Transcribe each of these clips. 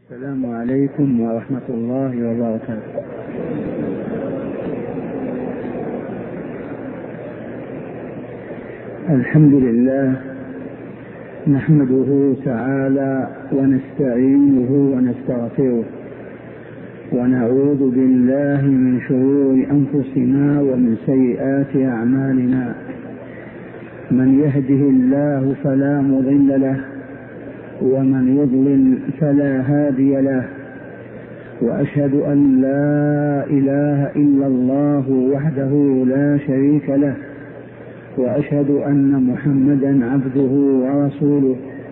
السلام عليكم ورحمة الله وبركاته. الحمد لله نحمده تعالى ونستعينه ونستغفره ونعوذ بالله من شرور أنفسنا ومن سيئات أعمالنا. من يهده الله فلا مضل له ومن يضلل فلا هادي له، وأشهد أن لا إله إلا الله وحده لا شريك له، وأشهد أن محمدا عبده ورسوله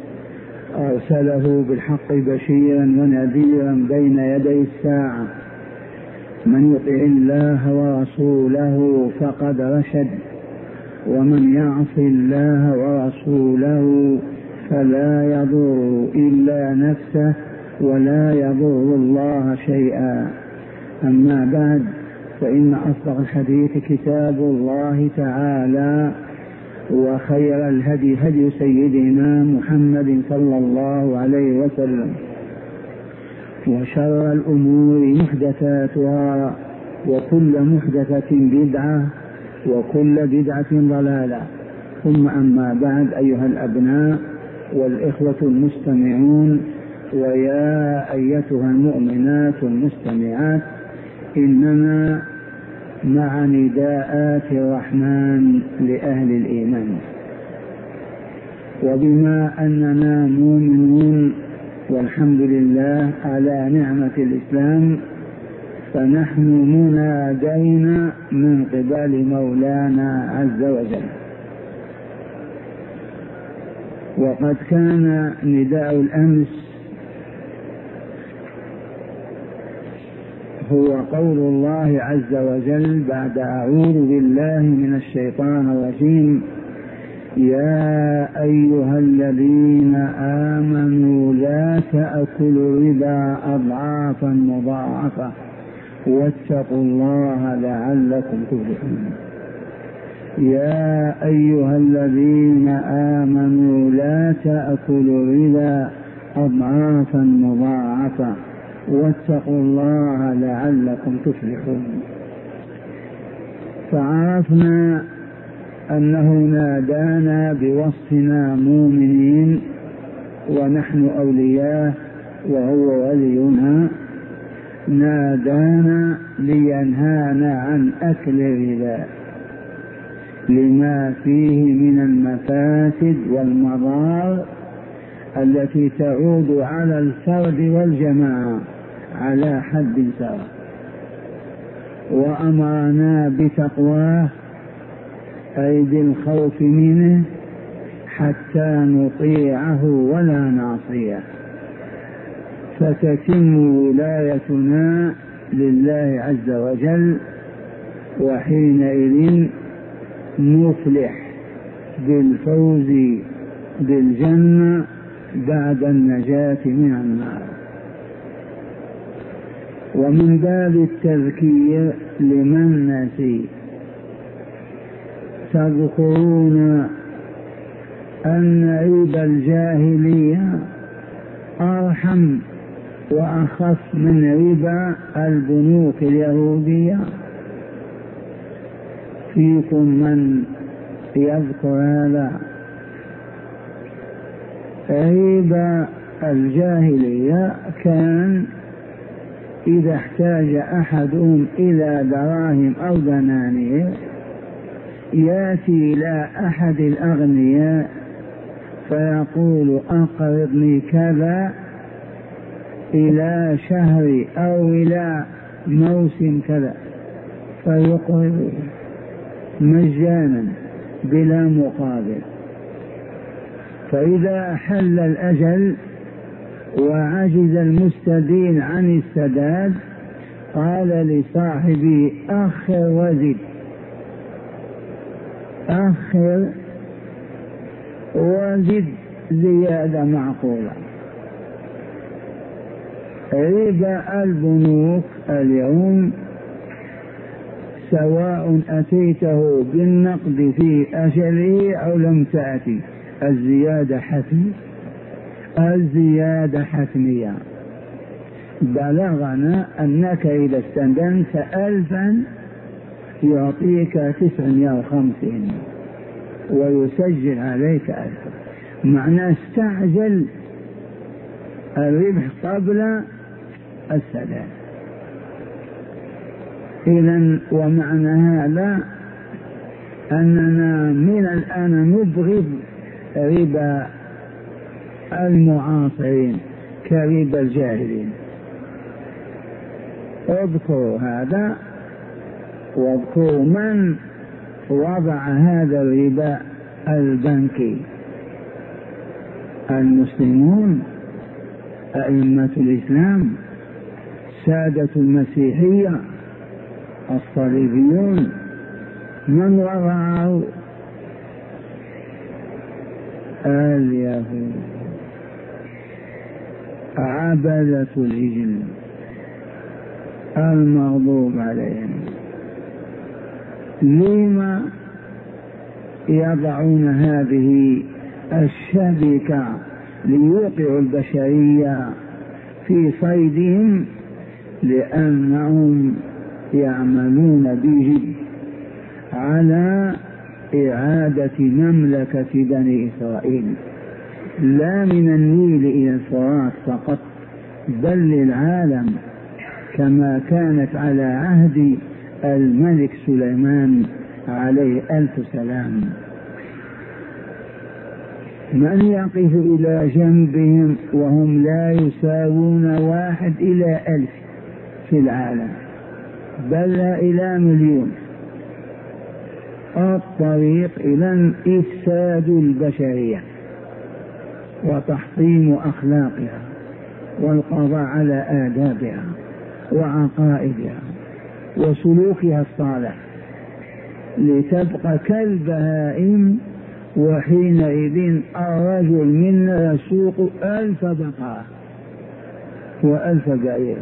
أرسله بالحق بشيرا ونذيرا بين يدي الساعة. من يطع الله ورسوله فقد رشد، ومن يعص الله ورسوله فلا يضر إلا نفسه ولا يضر الله شيئا. أما بعد، فإن أصدق الحديث كتاب الله تعالى، وخير الهدي هدي سيدنا محمد صلى الله عليه وسلم، وشر الأمور محدثاتها، وكل محدثة بدعة، وكل بدعة ضلالة. ثم أما بعد، أيها الأبناء والإخوة المستمعون، ويا أيتها المؤمنات المستمعات، إننا مع نداءات الرحمن لأهل الإيمان. وبما أننا مؤمنون والحمد لله على نعمة الإسلام، فنحن منادين من قبل مولانا عز وجل. وقد كان نداء الأمس هو قول الله عز وجل بعد أعوذ بالله من الشيطان الرجيم: يا أيها الذين آمنوا لا تأكلوا الربا أضعافا مضاعفة واتقوا الله لعلكم تفلحون. يا أيها الذين آمنوا لا تأكلوا الربا أضعافا مضاعفة واتقوا الله لعلكم تفلحون. فعرفنا أنه نادانا بوصفنا مؤمنين ونحن أولياء وهو ولينا، نادانا لينهانا عن أكل الربا لما فيه من المفاسد والمضار التي تعود على الفرد والجماعة على حد سواء، وأمرنا بتقواه أي بالخوف منه حتى نطيعه ولا نعصيه، فتتم ولايتنا لله عز وجل، وحينئذ نفلح بالفوز بالجنة بعد النجاة من النار. ومن باب التذكير لمن نسي، تذكرون أن ربا الجاهلية أرحم وأخف من ربا البنوك اليهودية. فيكم من يذكر هذا؟ ربا الجاهلية كان إذا احتاج أحدهم إلى دراهم أو دنانير يأتي إلى أحد الأغنياء فيقول: أقرضني كذا إلى شهر أو إلى موسم كذا، فيقرض مجانا بلا مقابل. فإذا حل الأجل وعجز المستدين عن السداد قال لصاحبه: أخر وزد، أخر وزد زيادة معقولة. ربا البنوك اليوم سواء أتيته بالنقد في أجله أو لم تأتي، الزيادة حتمية. بلغنا أنك إذا استندنت 1000 يعطيك 950 ويسجل عليك 1000. معناه استعجل الربح قبل السداد. إذن ومعنى هذا أننا من الآن نبغض ربا المعاصرين كربا الجاهلين. اذكروا هذا واذكروا من وضع هذا الربا البنكي. المسلمون، أئمة الإسلام، سادة المسيحية، الصليبيون، من وضعوا؟ اليهود، عبدة العجل المغضوب عليهم. لما يضعون هذه الشبكة ليوقعوا البشرية في صيدهم؟ لأنهم يعملون بجد على إعادة مملكة بني إسرائيل، لا من النيل إلى الفرات فقط، بل للعالم، كما كانت على عهد الملك سليمان عليه 1000 سلام. من يقف إلى جنبهم وهم لا يساوون 1 إلى 1000 في العالم، بل لا إلى 1,000,000. الطريق إلى إفساد البشرية وتحطيم أخلاقها والقضاء على آدابها وعقائدها وسلوكها الصالح، لتبقى كالبهائم. وحينئذ الرجل منا يسوق 1000 بقرة و1000 بعير.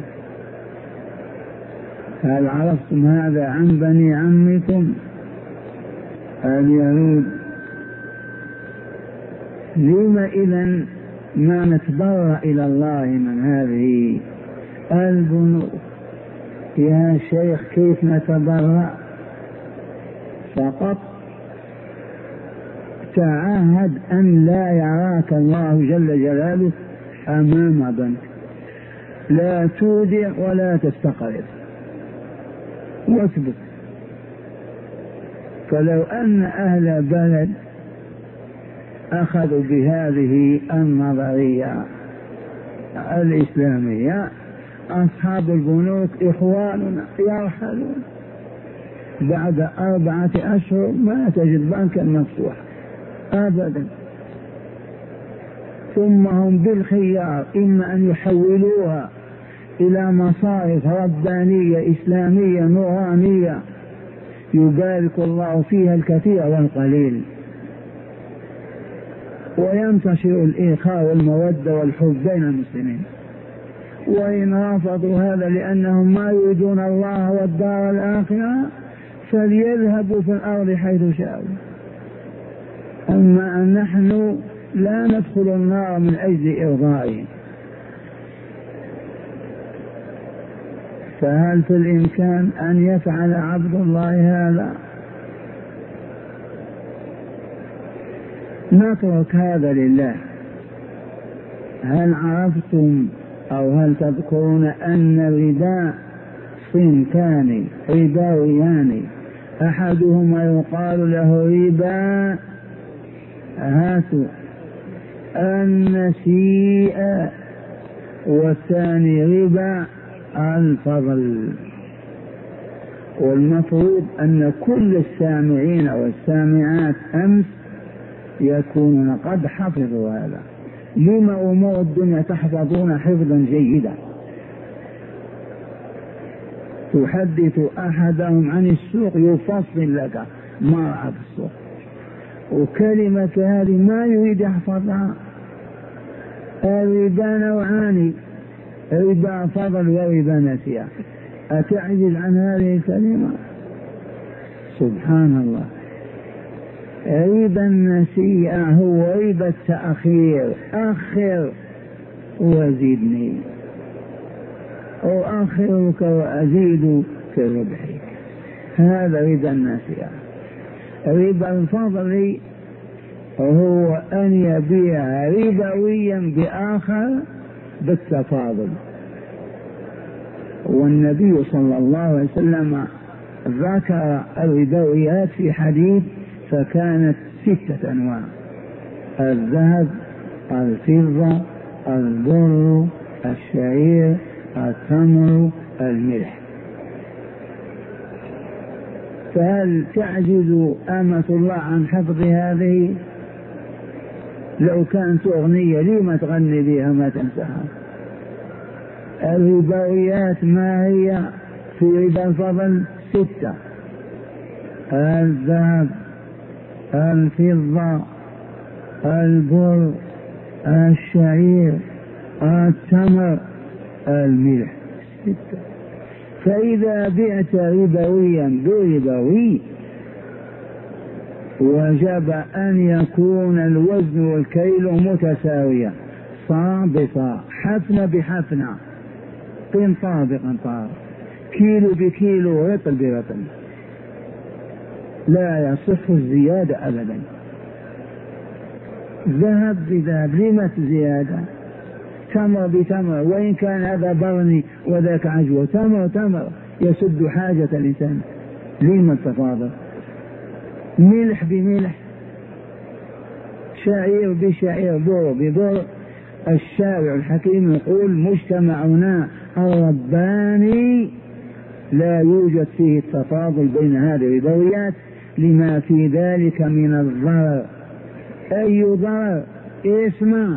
هل عرفتم هذا عن بني عمكم اليهود؟ لما إذن ما نتبرأ إلى الله من هذه البنوك؟ يا شيخ كيف نتبرأ؟ فقط تعاهد أن لا يراك الله جل جلاله أمام بنك، لا تودع ولا تستقرض واثبت. فلو أن أهل بلد أخذوا بهذه النظرية الإسلامية، أصحاب البنوك إخواننا يرحلون بعد 4 أشهر، ما تجد بنكا مفتوحا أبدا. ثم هم بالخيار، إما أن يحولوها إلى مصارف ربانية إسلامية نورانية يبارك الله فيها الكثير والقليل، وينتشر الإخاء والمودة والحب بين المسلمين. وإن رفضوا هذا لأنهم ما يريدون الله والدار الآخرة، فليذهبوا في الأرض حيث شاءوا. أما أن نحن لا ندخل النار من أجل إرضائهم. فهل في الإمكان أن يفعل عبد الله هذا؟ نترك هذا لله. هل عرفتم أو هل تذكرون أن الربا صنفان ربويان، أحدهما يقال له ربا النسيئة، والثاني ربا الفضل. والمفروض أن كل السامعين والسامعات أمس يكونون قد حفظوا هذا. لما أمور الدنيا تحفظون حفظا جيدا؟ تحدث أحدهم عن السوق يفصل لك ما رأى في السوق، وكلمة هذه ما يريد يحفظها. الربا نوعان، ربا فضل وربا نسيئة. أتعجز عن هذه الكلمة؟ سبحان الله. ربا النسيئة هو ربا التأخير، أخر وزدني. أؤخرك وأزيد في ربحك. هذا ربا النسيئة. ربا الفضل هو أن يبيع ربويا بآخر بالتفاضل. والنبي صلى الله عليه وسلم ذكر الربويات في حديث فكانت 6 أنواع: الذهب، الفضة، البر، الشعير، التمر، الملح. فهل تعجز أمة الله عن حفظ هذه؟ لو كانت أغنية لما تغني بها ما تنساها؟ الربويات ما هي في ربا الفضل؟ 6: الذهب، الفضة، البر، الشعير، التمر، الملح. 6. فإذا بعت ربويا بربوي وجب أن يكون الوزن والكيل متساويا، صاع بصاع، حفنة بحفنة، قنطار بقنطار، كيلو بكيلو، رطل برطل، لا يصح الزيادة أبدا. ذهب بذهب، لمة زيادة؟ تمر بتمر، وإن كان هذا برني وذاك عجوة، تمر تمر يسد حاجة الإنسان، لما التفاضل؟ ملح بملح، شعير بشعير، بر ببر. الشارع الحكيم يقول: مجتمعنا الرباني لا يوجد فيه التفاضل بين هذه الربويات لما في ذلك من الضرر. أي ضرر؟ اسمع: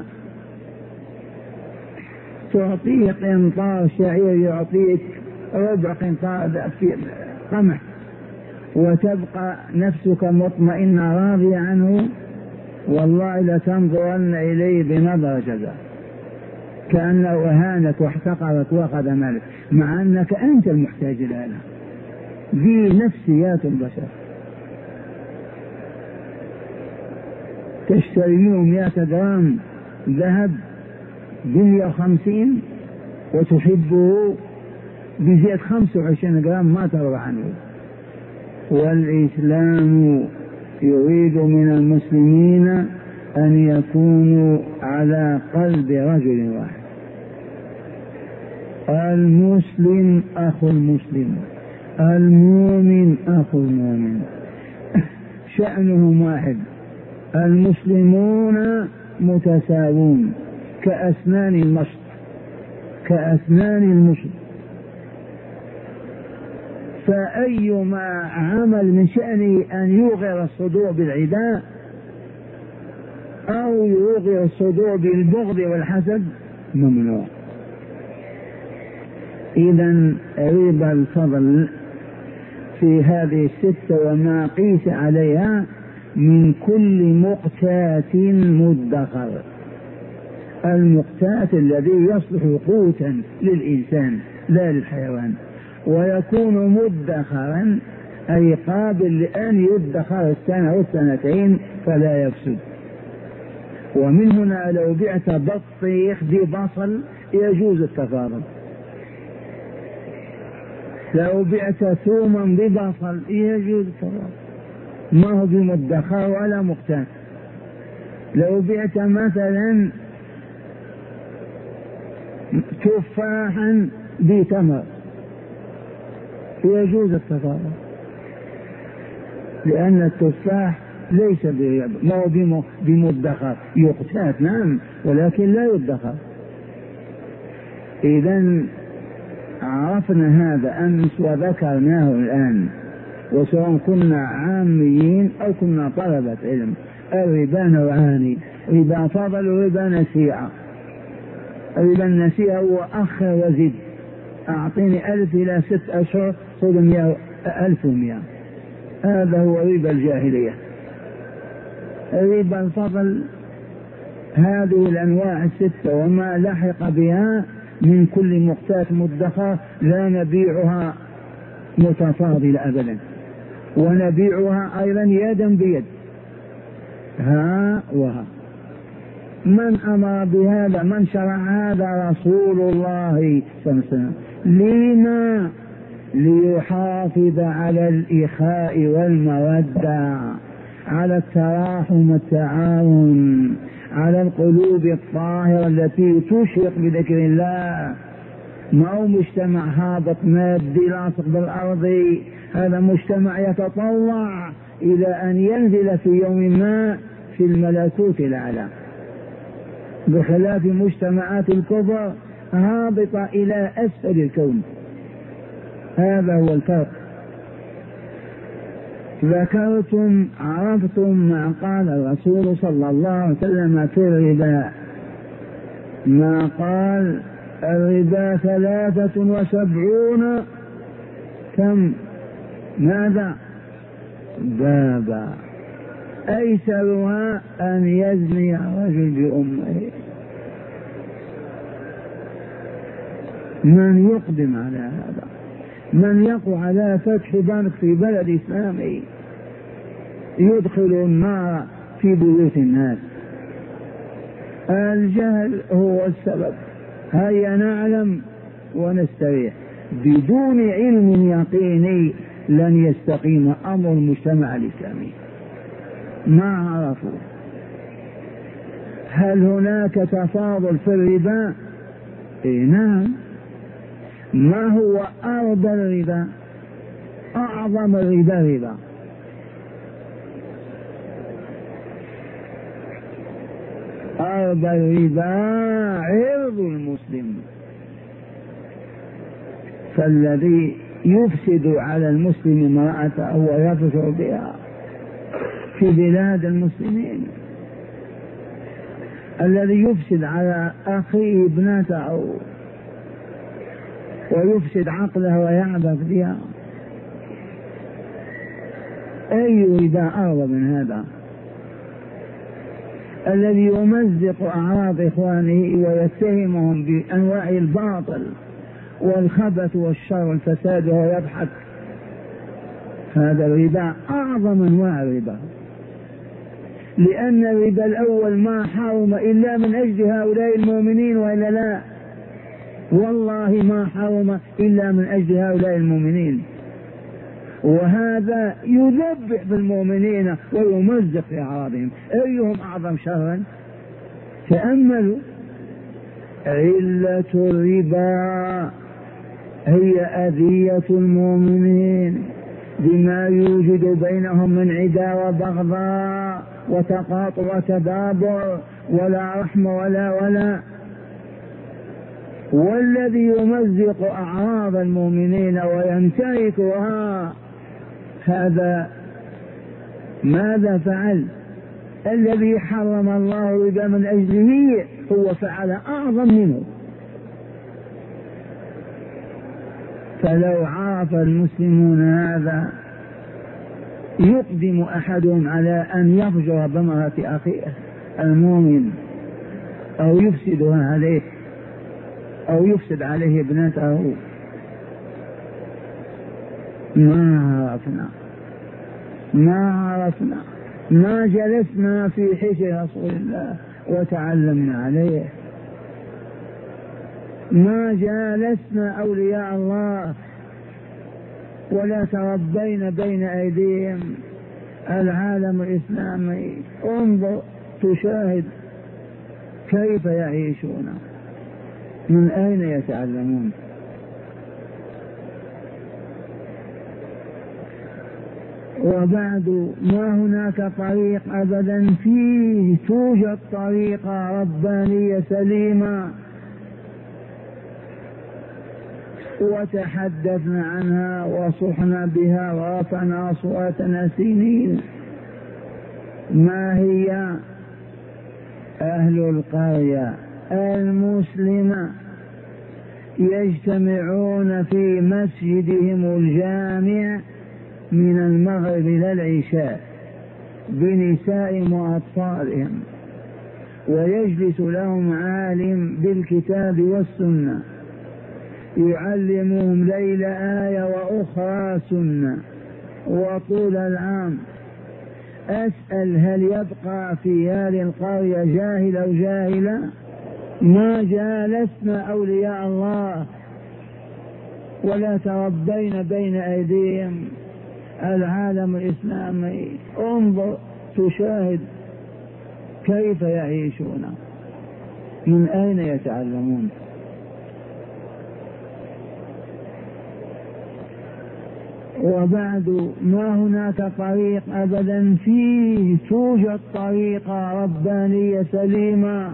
تعطيه قنطار شعير يعطيك ربع قنطار قمح، وتبقى نفسك مطمئنة راضية عنه، والله لتنظرن إليه بنظر جزاء، كأنه أهانك واحتقرك وأخذ مالك، مع أنك أنت المحتاج لها. ذي نفسيات البشر. تشتري منهم 100 جرام ذهب ب150 وتحبه بزيادة 25 جرام ما ترضى عنه. والإسلام يريد من المسلمين أن يكونوا على قلب رجل واحد. المسلم أخو المسلم، المؤمن أخو المؤمن، شأنهم واحد. المسلمون متساوون كأسنان المشط، كأسنان المشط. فأيما عمل من شأنه أن يوغر الصدور بالعداء أو يوغر الصدور بالبغض والحسد ممنوع. إذن ربا الفضل في هذه 6 وما قيس عليها من كل مقتات مدخر. المقتات الذي يصلح قوتا للإنسان لا للحيوان، ويكون مدخرا أي قابل لأن يدخر 1 أو 2 فلا يفسد. ومن هنا لو بعت بطيخ ببصل يجوز التفاضل، لو بعت ثوما ببصل يجوز التفاضل، ما هو بمدخر ولا مقتات. لو بعت مثلا تفاحا بتمر يجوز التفاضل، لأن التفاح ليس ما هو بمدخر، يقتات نعم ولكن لا يدخر. إذن عرفنا هذا أمس وذكرناه الآن، وسواء كنا عاميين أو كنا طلبة علم. الربا نوعان: ربا فضل وربا نسيئة. ربا النسيئة هو أخر وزد، أعطيني 1000 إلى 6 أشهر خذ 1100، هذا هو ربا الجاهلية. ربا الفضل هذه الأنواع 6 وما لحق بها من كل مقتات مدخر لا نبيعها متفاضلة أبدا، ونبيعها أيضا يدا بيد، ها وها. من أمر بهذا؟ من شرع هذا؟ رسول الله صلى الله عليه وسلم. لما؟ ليحافظ على الإخاء والمودة، على التراحم والتعاون، على القلوب الطاهرة التي تشرق بذكر الله. ما هو مجتمع هابط مادي لاصق بالأرض، هذا مجتمع يتطلع إلى أن ينزل في يوم ما في الملكوت الأعلى، بخلاف مجتمعات الكفر هابطة إلى أسفل الكون. هذا هو الفرق. ذكرتم عرفتم ما قال الرسول صلى الله عليه وسلم في الربا، ما قال الربا 73 كم ماذا بابا، أيسرها أن يزني الرجل بأمه. من يقدم على هذا؟ من يقع على فتح بنك في بلد إسلامي يدخل النار في بيوت الناس؟ الجهل هو السبب. هيا نعلم ونستريح. بدون علم يقيني لن يستقيم أمر المجتمع الإسلامي. ما عرفوا. هل هناك تفاضل في الربا؟ نعم. ما هو أرض الربا؟ أعظم الربا ربا. أرض الربا عرض المسلم، فالذي يفسد على المسلم امرأته ويفجر بها في بلاد المسلمين، الذي يفسد على أخيه ابنته ويفسد عقله ويعبث بها، أي ربا أرض من هذا؟ الذي يمزق أعراض إخوانه ويتهمهم بأنواع الباطل والخبث والشر والفساد وهو يضحك، هذا الربا أعظم أنواع الربا. لأن الربا الأول ما حرم إلا من أجل هؤلاء المؤمنين، وإلا لا؟ والله ما حرم إلا من أجل هؤلاء المؤمنين، وهذا يذبح بالمؤمنين ويمزق في أعراضهم. أيهم أعظم شرا؟ تأملوا. علة الربا هي أذية المؤمنين بما يوجد بينهم من عداوة وبغضاء وتقاطع وتدابر، ولا رحمة ولا. والذي يمزق أعراض المؤمنين وينتهكها هذا ماذا فعل؟ الذي حرم الله الربا من أجله هو فعل أعظم منه. فلو عرف المسلمون هذا يقدم أحدهم على أن يفجر بامرأة أخيه المؤمن أو يفسدها عليه أو يفسد عليه ابنته. ما عرفنا، ما جلسنا في حجر رسول الله وتعلمنا عليه، ما جالسنا أولياء الله ولا تربينا بين أيديهم العالم الإسلامي. انظر تشاهد كيف يعيشون، من أين يتعلمون؟ وبعد ما هناك طريق أبدا فيه توجد طريقة ربانية سليمة وتحدثنا عنها وصحنا بها ورفعنا أصواتنا سنين. ما هي؟ أهل القرية المسلمة يجتمعون في مسجدهم الجامع من المغرب إلى العشاء بنسائهم وأطفالهم، ويجلس لهم عالم بالكتاب والسنة يعلمهم ليلة آية وأخرى سنة وطول العام. أسأل هل يبقى في هذه القرية جاهل أو جاهلة؟ ما جالسنا أولياء الله ولا تربينا بين أيديهم. العالم الإسلامي انظر تشاهد كيف يعيشون، من أين يتعلمون؟ وبعد ما هناك طريق أبدا، فيه توجد طريقة ربانية سليمة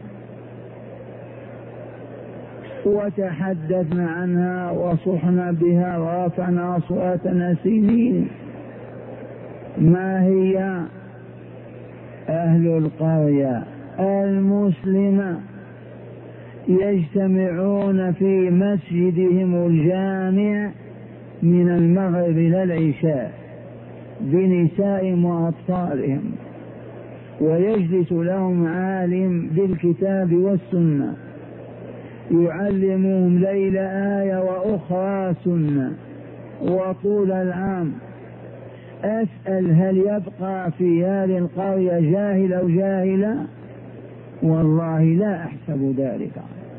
وتحدثنا عنها وصحنا بها ورفعنا أصواتنا سنين. ما هي؟ أهل القرية المسلمة يجتمعون في مسجدهم الجامع من المغرب إلى العشاء بنسائهم وأطفالهم، ويجلس لهم عالم بالكتاب والسنة يعلمهم ليلة آية وأخرى سنة وطول العام. أسأل هل يبقى في هذه القرية جاهل أو جاهلة؟ والله لا أحسب ذلك.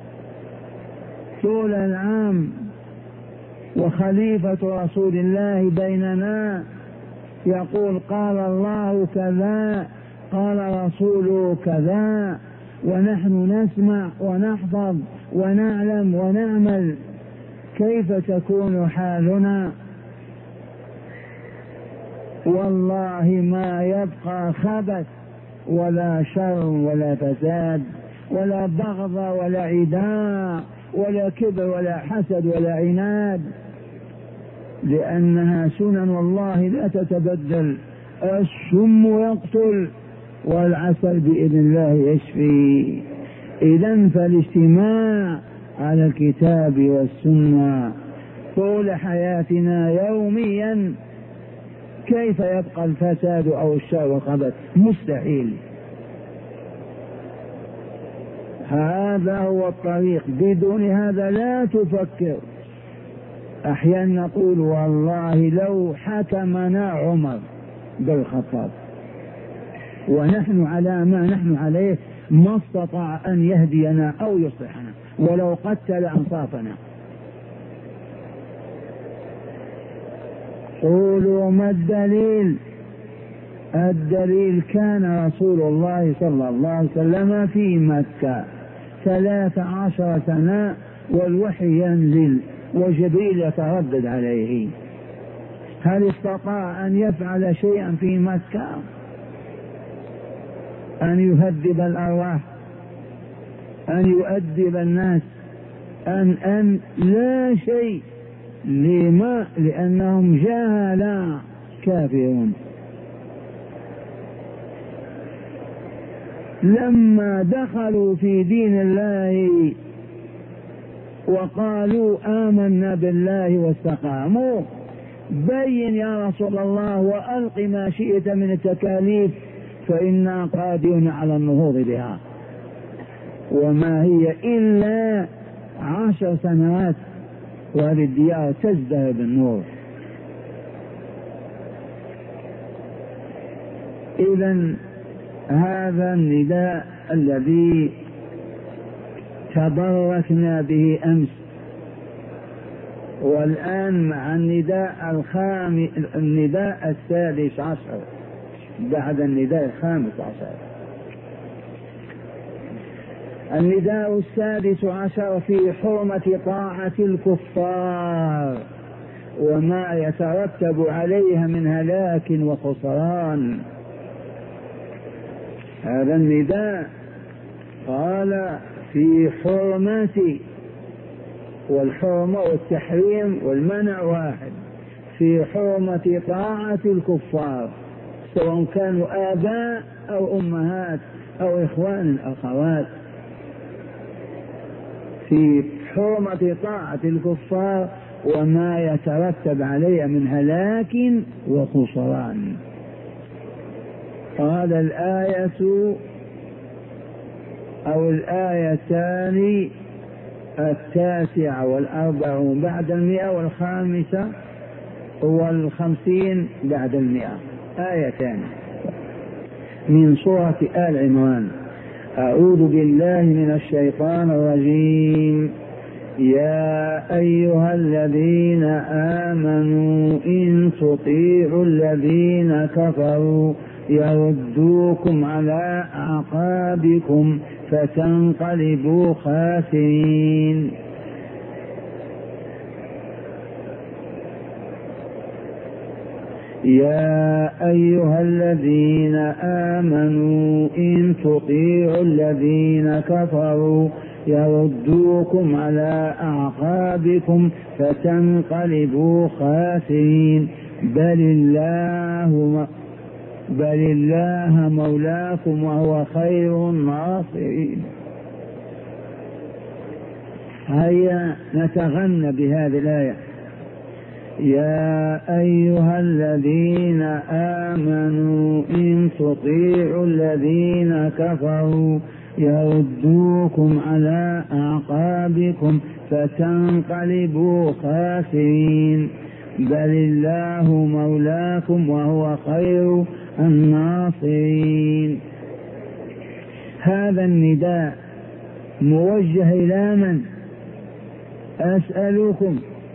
طول العام وخليفة رسول الله بيننا يقول قال الله كذا قال رسوله كذا، ونحن نسمع ونحفظ ونعلم ونعمل. كيف تكون حالنا؟ والله ما يبقى خبث ولا شر ولا فساد ولا بغض ولا عداء ولا كبر ولا حسد ولا عناد، لأنها سنن والله لا تتبدل. السم يقتل والعسل بإذن الله يشفي. إذن فالاجتماع على الكتاب والسنة طول حياتنا يوميا. كيف يبقى الفساد أو الشر والخبث؟ مستحيل. هذا هو الطريق، بدون هذا لا تفكر. أحيانا نقول والله لو حكمنا عمر بن الخطاب ونحن على ما نحن عليه ما استطاع أن يهدينا أو يصلحنا ولو قتل أنصافنا. قولوا ما الدليل؟ الدليل كان رسول الله صلى الله عليه وسلم في مكة 13 سنة والوحي ينزل وجبريل يتردد عليه. هل استطاع أن يفعل شيئا في مكة؟ أن يهذب الأرواح، أن يؤدب الناس، أن لا شيء. لما؟ لأنهم جهلا كافرون. لما دخلوا في دين الله وقالوا آمنا بالله واستقاموا، بين يا رسول الله وألق ما شئت من التكاليف فإنا قادرون على النهوض بها. وما هي إلا 10 سنوات وهذه الديار تزدهر بالنور. إذن هذا النداء الذي تبركنا به أمس، والآن مع النداء 16 بعد النداء 15. النداء 16 في حرمة طاعة الكفار وما يترتب عليها من هلاك وخسران. هذا النداء قال في حرمة، والحرمة والتحريم والمنع واحد، في حرمة طاعة الكفار سواء كانوا آباء أو أمهات أو إخوان أخوات. في حرمة طاعة الكفار وما يترتب عليها من هلاك وخسران. قال الآية أو الآيتان 9 و40 بعد 100 و50 بعد 100، آيتان من سورة آل عمران. أعوذ بالله من الشيطان الرجيم. يا أيها الذين آمنوا إن تطيعوا الذين كفروا يردوكم على أعقابكم فتنقلبوا خاسرين. يا أيها الذين آمنوا إن تطيعوا الذين كفروا يردوكم على أعقابكم فتنقلبوا خاسرين. بل الله مولاكم وهو خير الناصرين. هيا نتغنى بهذه الآية. يا أيها الذين آمنوا إن تطيعوا الذين كفروا يردوكم على أعقابكم فتنقلبوا خاسرين. بل الله مولاكم وهو خير الناصرين. هذا النداء موجه إلى من؟ أسألكم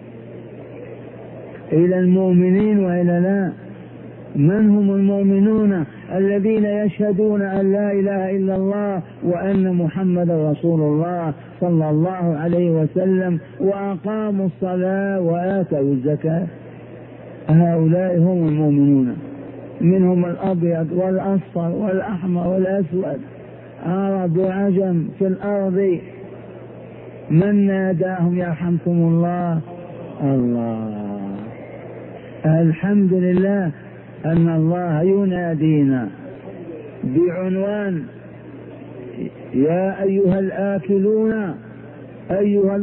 إلى المؤمنين وإلى لا؟ من هم المؤمنون؟ الذين يشهدون أن لا إله إلا الله وأن محمد رسول الله صلى الله عليه وسلم وأقاموا الصلاة وآتوا الزكاة. هؤلاء هم المؤمنون. منهم الأبيض والأصفر والأحمر والأسود، عرب وعجم في الأرض. من ناداهم يرحمكم الله؟ الله. الحمد لله أن الله ينادينا بعنوان يا أيها الآكلون أيها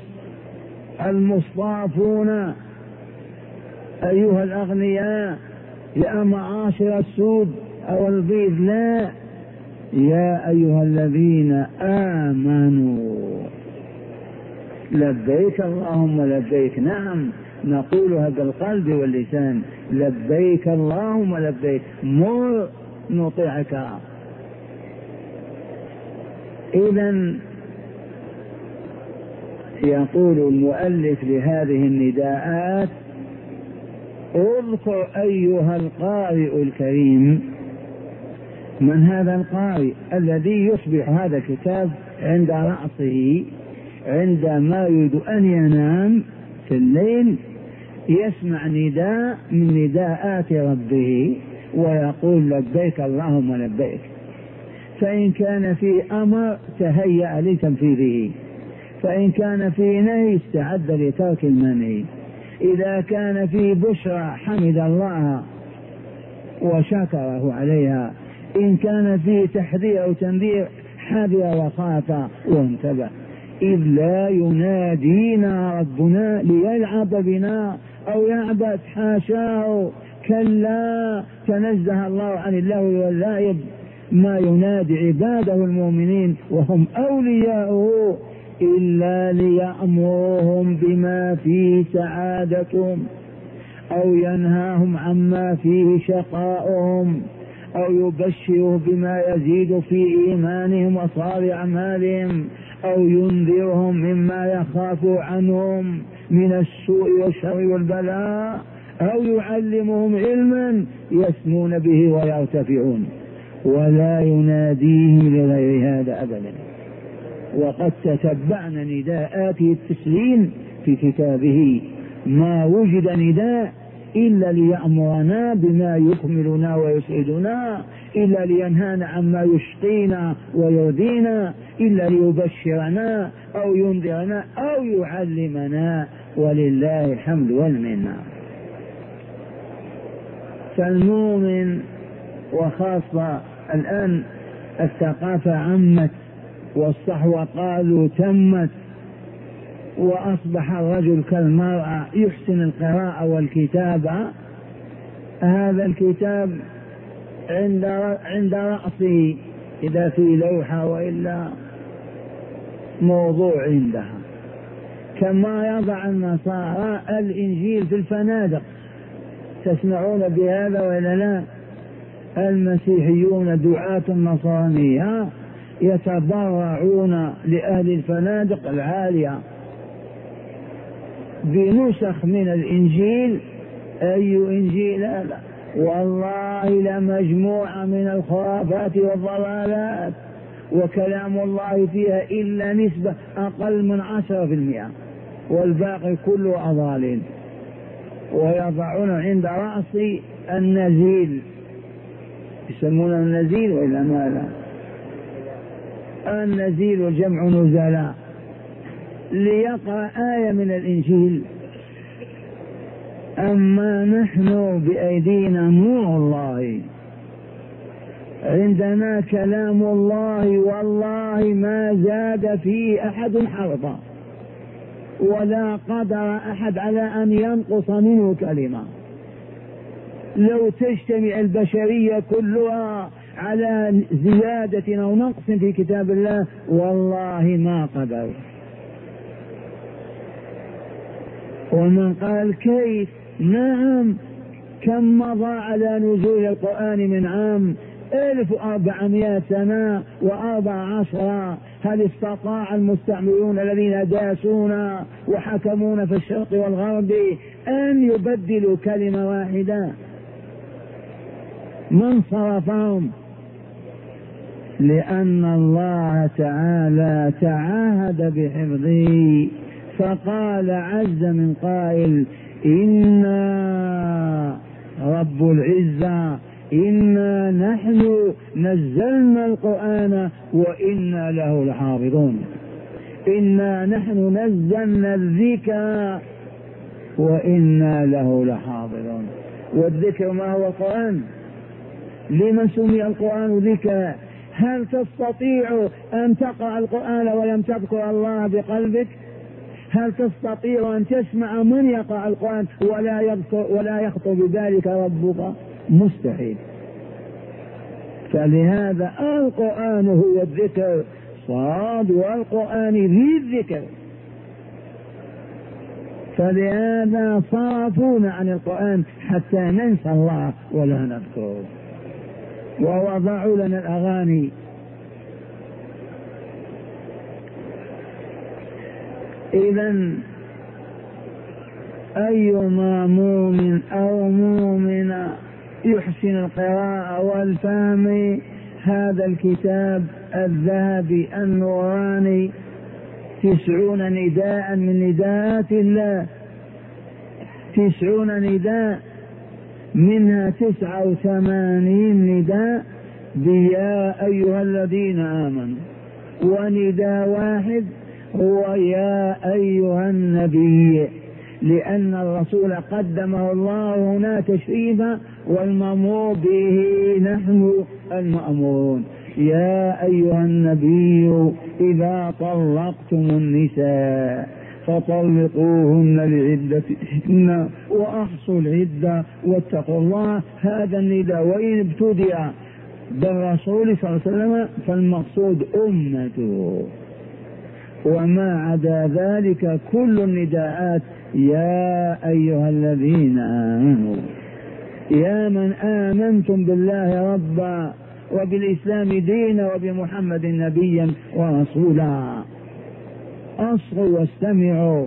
المصطافون أيها الأغنياء يا معاشر السود أو البيض. لا، يا أيها الذين آمنوا. لبيك اللهم لبيك. نعم، نقولها بالقلب واللسان. لبيك اللهم لبيك. مر نطيعك. إذن يقول المؤلف لهذه النداءات: اذكر أيها القارئ الكريم. من هذا القارئ الذي يصبح هذا الكتاب عند رأسه عندما يريد أن ينام في الليل، يسمع نداء من نداءات ربه ويقول لبيك اللهم لبيك. فإن كان في أمر تهيأ لتنفيذه، فإن كان في نهي استعد لترك المنهي، إذا كان في بشرى حمد الله وشكره عليها، إن كان في تحذير أو تنذير حذر وخاف وانتبه. إذ لا ينادينا ربنا ليلعب بنا أو يعبث، حاشاه، كلا، تنزه الله عن اللهو واللعب. ما ينادي عباده المؤمنين وهم أولياؤه إلا ليأمرهم بما فيه سعادتهم أو ينهاهم عما فيه شقاؤهم أو يبشروا بما يزيد في إيمانهم وصالح أعمالهم أو ينذرهم مما يخاف عنهم من السوء والشر والبلاء أو يعلمهم علما يسمون به ويرتفعون. ولا يناديهم لغير هذا أبدا. وقد تتبعنا نداءات التسليم في كتابه، ما وجد نداء إلا ليأمرنا بما يكملنا ويسعدنا، إلا لينهانا عما يشقينا ويرضينا، إلا ليبشرنا أو ينذرنا أو يعلمنا، ولله الحمد والمنة. فالمؤمن، وخاصة الآن الثقافة عمت والصحوة قالوا تمت، وأصبح الرجل كالمرأة يحسن القراءة والكتابة. هذا الكتاب عند رأسه إذا في لوحة وإلا موضوع عندها، كما يضع النصارى الإنجيل في الفنادق. تسمعون بهذا ولا لا؟ المسيحيون دعاة النصرانية يتضرعون لأهل الفنادق العالية بنسخ من الإنجيل. أي إنجيل هذا؟ والله لمجموعة من الخرافات والضلالات، وكلام الله فيها إلا نسبة أقل من 10%، والباقي كله أضاليل. ويضعون عند رأس النزيل، يسمونه النزيل وإلا ماذا؟ النزيل جمع نزلاء، ليقرأ آية من الإنجيل. أما نحن بأيدينا نور الله، عندنا كلام الله، والله ما زاد فيه أحد حرفا، ولا قدر أحد على أن ينقص منه كلمة. لو تجتمع البشرية كلها على زيادة أو نقص في كتاب الله والله ما قدر. ومن قال كيف؟ نعم، كم مضى على نزول القرآن من عام؟ 1400 سنة و14. هل استطاع المستعمرون الذين داسونا وحكمونا في الشرق والغرب أن يبدلوا كلمة واحدة؟ من صرفهم؟ لأن الله تعالى تعاهد بحفظه، فقال عز من قائل: إنا رب العزة إنا نحن نزلنا القرآن وإنا له لحافظون. إنا نحن نزلنا الذكر وإنا له لحافظون. والذكر ما هو القرآن؟ لمن سمي القرآن ذكرا؟ هل تستطيع أن تقرأ القرآن ولم تذكر الله بقلبك؟ هل تستطيع أن تسمع من يقرأ القرآن ولا يخطر بذلك ربك؟ مستحيل. فلهذا القرآن هو الذكر صاد، والقرآن ذي الذكر. فلهذا صرفونا عن القرآن حتى ننسى الله ولا نذكره، ووضعوا لنا الأغاني. إذن أيما مؤمن أو مؤمنة يحسن القراءة والفهم هذا الكتاب الذهبي النوراني 90 نداء من نداءات الله، 90 نداء، منها 89 نداء بيا أيها الذين آمنوا، ونداء واحد هو يا أيها النبي، لأن الرسول قدمه الله هنا تشريفا، والمأمور به نحن المأمورون. يا أيها النبي إذا طلقتم النساء فطلقوهن لعدتهن وأحصوا العدة واتقوا الله. هذا النداء، وإن ابتدأ بالرسول صلى الله عليه وسلم فالمقصود أمته، وما عدا ذلك كل النداءات يا أيها الذين آمنوا، يا من آمنتم بالله ربا وبالإسلام دينا وبمحمد نبيا ورسولا، أصغوا واستمعوا.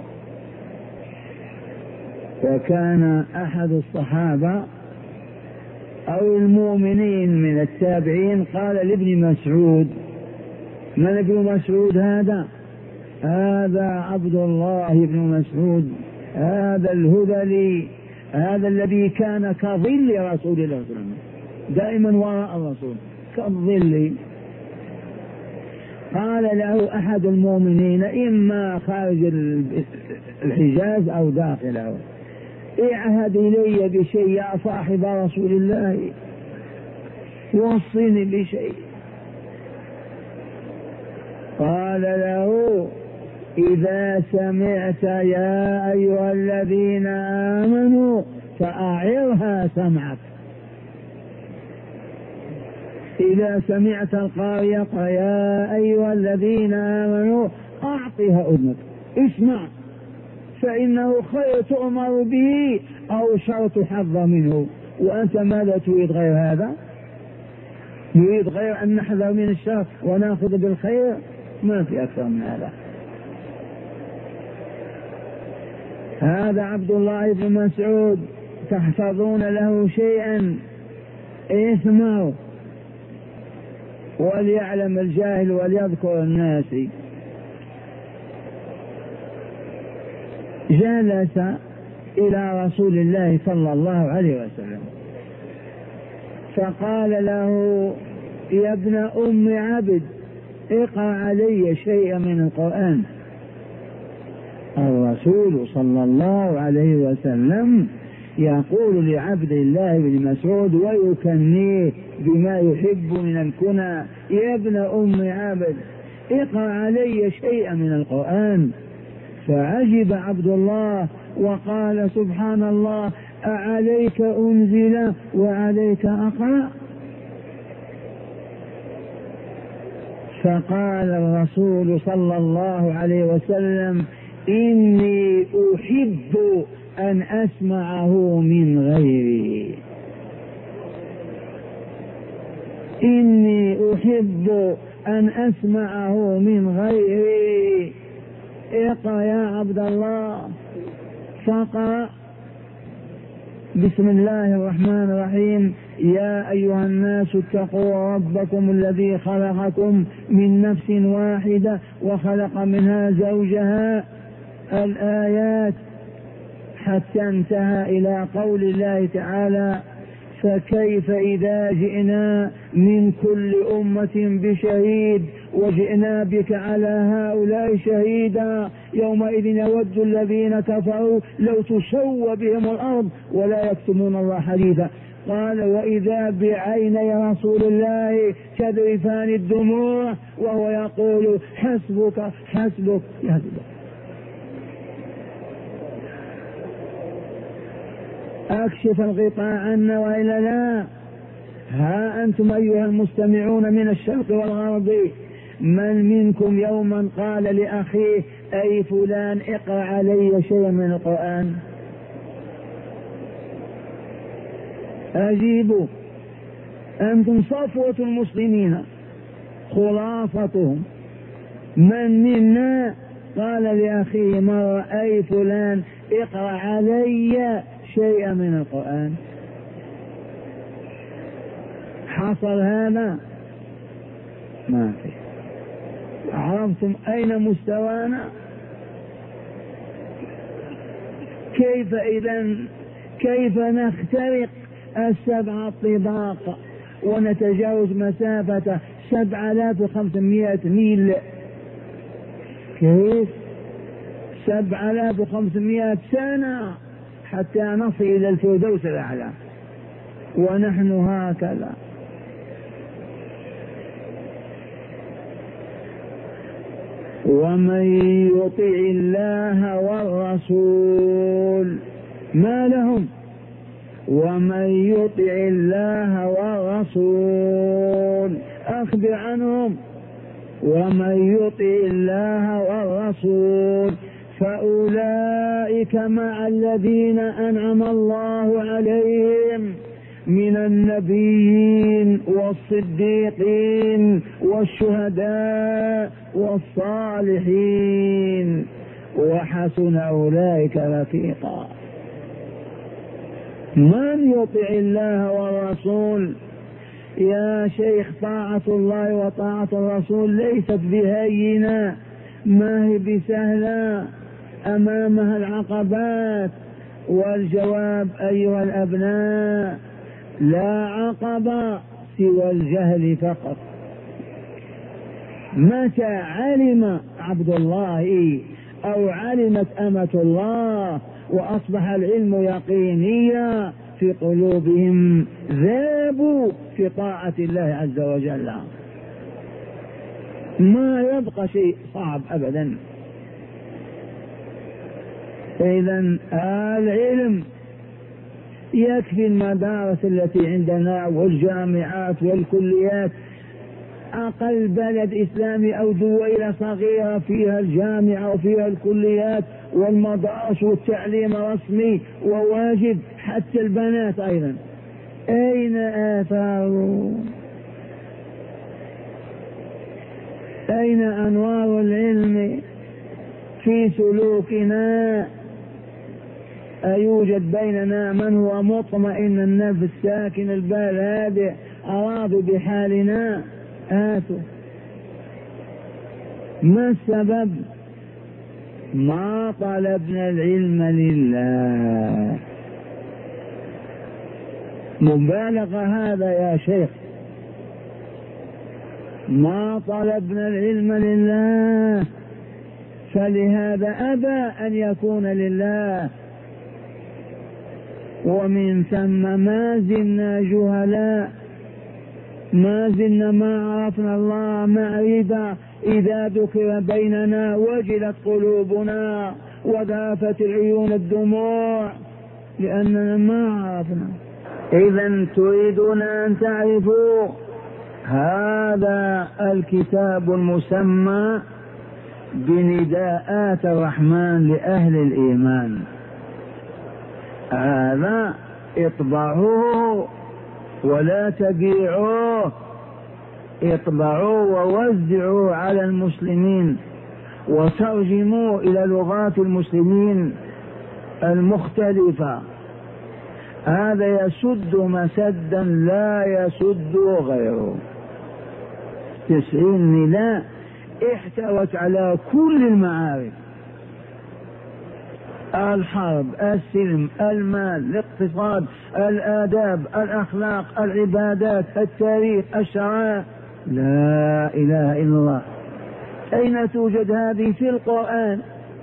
وكان أحد الصحابة أو المؤمنين من التابعين قال لابن مسعود: من ابن مسعود هذا؟ هذا عبد الله بن مسعود، هذا الهذلي، هذا الذي كان كظل رسول الله صلى الله عليه وسلم، دائما وراء الرسول كالظل. قال له أحد المؤمنين إما خارج الحجاز أو داخله: اعهد إلي بشيء يا صاحب رسول الله، وصني بشيء. قال له: إذا سمعت يا أيها الذين آمنوا فأعرها سمعك. إذا سمعت القارئ يا أيها الذين آمنوا أعطها أذنك، اسمع، فإنه خير تؤمر به أو شر تحظى منه. وأنت ماذا تريد غير هذا؟ نريد غير أن نحذر من الشر ونأخذ بالخير، ما في أكثر من هذا. هذا عبد الله بن مسعود تحفظون له شيئا اسمعوا وليعلم الجاهل وليذكر الناس. جلس إلى رسول الله صلى الله عليه وسلم فقال له: يا ابن أم عبد اقرأ علي شيئا من القرآن. الرسول صلى الله عليه وسلم يقول لعبد الله بن مسعود ويكنيه بما يحب من الكنى: يا ابن أم عبد اقرأ علي شيئا من القرآن. فعجب عبد الله وقال: سبحان الله، أعليك أنزل وعليك أقرأ؟ فقال الرسول صلى الله عليه وسلم: إني أحب أن أسمعه من غيري، إني أحب أن أسمعه من غيري. اقرأ يا عبد الله. فقرأ: بسم الله الرحمن الرحيم: يا أيها الناس اتقوا ربكم الذي خلقكم من نفس واحدة وخلق منها زوجها، الآيات حتى انتهى إلى قول الله تعالى: فكيف إذا جئنا من كل أمة بشهيد وجئنا بك على هؤلاء شهيدا يومئذ يود الذين كفروا لو تسوى بهم الأرض ولا يكتمون الله حديثا. قال: وإذا بعيني رسول الله تذرفان الدموع وهو يقول: حسبك حسبك يهدك. أكشف الغطاء عنا وإلا لا. ها أنتم أيها المستمعون من الشرق والغرب، من منكم يوما قال لأخيه: أي فلان اقرأ علي شيئا من القرآن؟ أجيبوا، أنتم صفوة المسلمين خلاصتهم. من منا قال لأخيه مرة: أي فلان اقرأ علي شيئا من القرآن؟ حصل هذا؟ ما في. عرفتم أين مستوانا؟ كيف إذن كيف نخترق 7 طباق ونتجاوز مسافة 7500 ميل؟ كيف 7500 سنة حتى نصل إلى الفردوس الأعلى، ونحن هكذا. ومن يطع الله والرسول ما لهم، ومن يطع الله والرسول أخبر عنهم، ومن يطع الله والرسول فأولئك مع الذين أنعم الله عليهم من النبيين والصديقين والشهداء والصالحين وحسن أولئك رفيقا. من يطع الله والرسول يا شيخ، طاعة الله وطاعة الرسول ليست بهينة، ما هي بسهلة، أمامها العقبات. والجواب أيها الأبناء: لا عقبة سوى الجهل فقط. متى علم عبد الله أو علمت أمة الله وأصبح العلم يقينيا في قلوبهم ذابوا في طاعة الله عز وجل، ما يبقى شيء صعب أبدا. إذن العلم يكفي المدارس التي عندنا والجامعات والكليات. أقل بلد إسلامي أو دولة صغيرة فيها الجامعة وفيها الكليات والمدارس والتعليم رسمي وواجب، حتى البنات أيضا. أين آثاره؟ أين أنوار العلم في سلوكنا؟ أيوجد بيننا من هو مطمئن النفس ساكن البال هادئ أراضي بحالنا؟ هاتوا. ما السبب؟ ما طلبنا العلم لله. مبالغة هذا يا شيخ. ما طلبنا العلم لله، فلهذا أبى أن يكون لله، ومن ثم ما زلنا جهلاء، ما زلنا ما عرفنا الله معرفة. إذا ذكر بيننا وجلت قلوبنا وذافت العيون الدموع لأننا ما عرفنا. إذا تريدون أن تعرفوا هذا الكتاب المسمى بنداءات الرحمن لأهل الإيمان، هذا اطبعوه ولا تبيعوه، اطبعوه ووزعوا على المسلمين وترجموا إلى لغات المسلمين المختلفة. هذا يسد مسدا لا يسد غيره. 90 نداء احتوت على كل المعارف: الحرب، السلم، المال، الاقتصاد، الآداب، الأخلاق، العبادات، التاريخ، الشرائع. لا إله إلا الله. أين توجد هذه؟ في القرآن،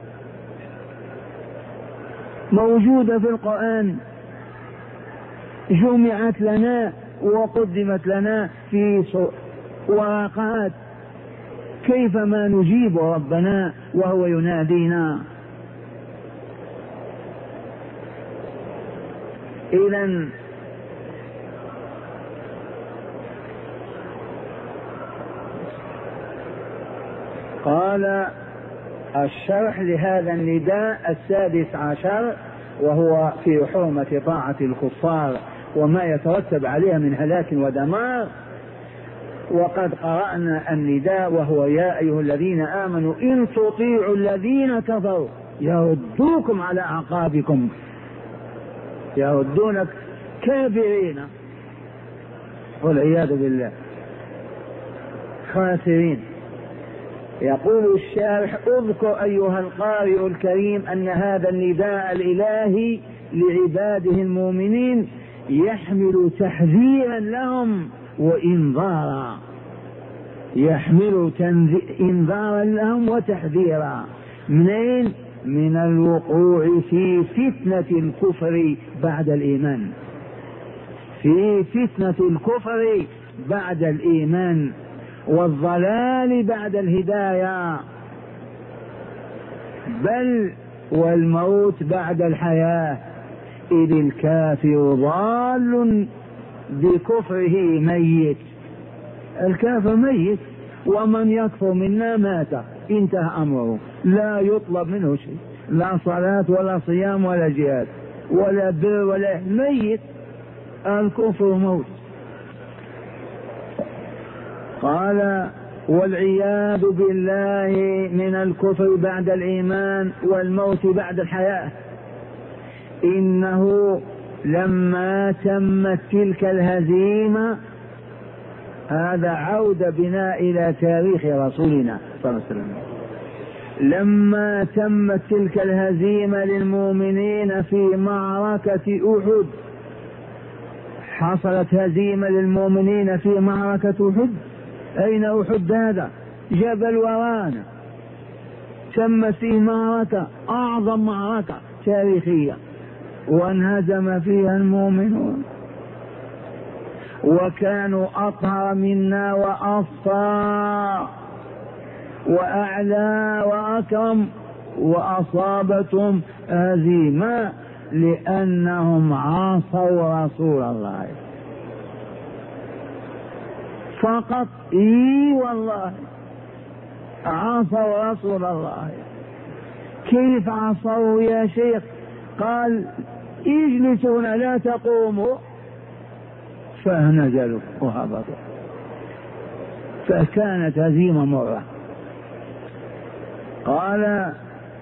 موجودة في القرآن، جمعت لنا وقدمت لنا في ورقات. كيف ما نجيب ربنا وهو ينادينا؟ إذن قال الشرح لهذا النداء 16، وهو في حرمة طاعة الكفار وما يترتب عليها من هلاك ودمار. وقد قرأنا النداء وهو: يا أيها الذين آمنوا إن تطيعوا الذين كفروا يردوكم على أعقابكم، يردونك كافرين والعياذ بالله خاسرين. يقول الشارح: اذكر أيها القارئ الكريم أن هذا النداء الإلهي لعباده المؤمنين يحمل تحذيرا لهم وإنذارا، يحمل إنذارا لهم وتحذيرا. منين؟ من الوقوع في فتنة الكفر بعد الإيمان، في فتنة الكفر بعد الإيمان والضلال بعد الهداية، بل والموت بعد الحياة، إذ الكافر ضال بكفره ميت. الكافر ميت، ومن يكفر منا مات، انتهى أمره، لا يطلب منه شيء، لا صلاة ولا صيام ولا جهاد ولا بر ولا ميت. الكفر موت. قال: والعياذ بالله من الكفر بعد الإيمان والموت بعد الحياة. إنه لما تمت تلك الهزيمة، هذا عودة بنا إلى تاريخ رسولنا صلى الله عليه وسلم، لما تمت تلك الهزيمة للمؤمنين في معركة أحد. حصلت هزيمة للمؤمنين في معركة أحد. أين أحد؟ هذا جبل ورانا. تمت فيه معركة، أعظم معركة تاريخية، وانهزم فيها المؤمنون، وكانوا أطهر منا وأصفى وأعلى وأكرم، وأصابتهم هزيمة لأنهم عاصوا رسول الله فقط. إي والله عاصوا رسول الله. كيف عصوا يا شيخ؟ قال: اجلسوا هنا لا تقوموا، فنزلوا وهبطوا. فكانت هزيمة مرة. قال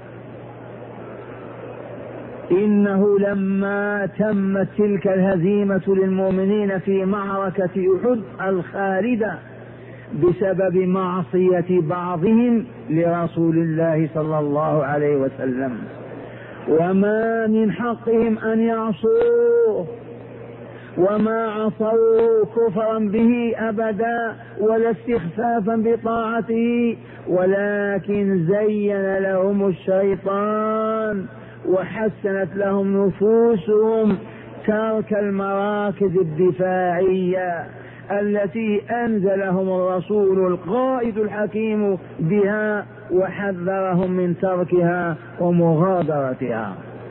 إنه لما تمت تلك الهزيمة للمؤمنين في معركة أحد الخالدة بسبب معصية بعضهم لرسول الله صلى الله عليه وسلم، وما من حقهم أن يعصوه، وما عصوا كفرا به أبدا ولا استخفافا بطاعته، ولكن زين لهم الشيطان وحسنت لهم نفوسهم ترك المراكز الدفاعية التي أنزلهم الرسول القائد الحكيم بها وحذرهم من تركها ومغادرتها.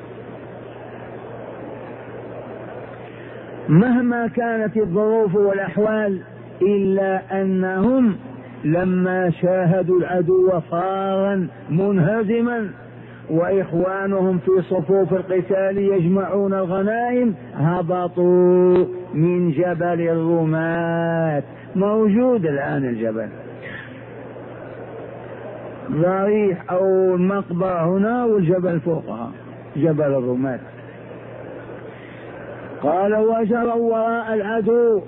مهما كانت الظروف والأحوال إلا أنهم لما شاهدوا العدو فارا منهزما وإخوانهم في صفوف القتال يجمعون الغنائم هبطوا من جبل الرماة. موجود الآن الجبل ضريح أو المقبرة هنا والجبل فوقها جبل الرماة. قال وجروا وراء العدو،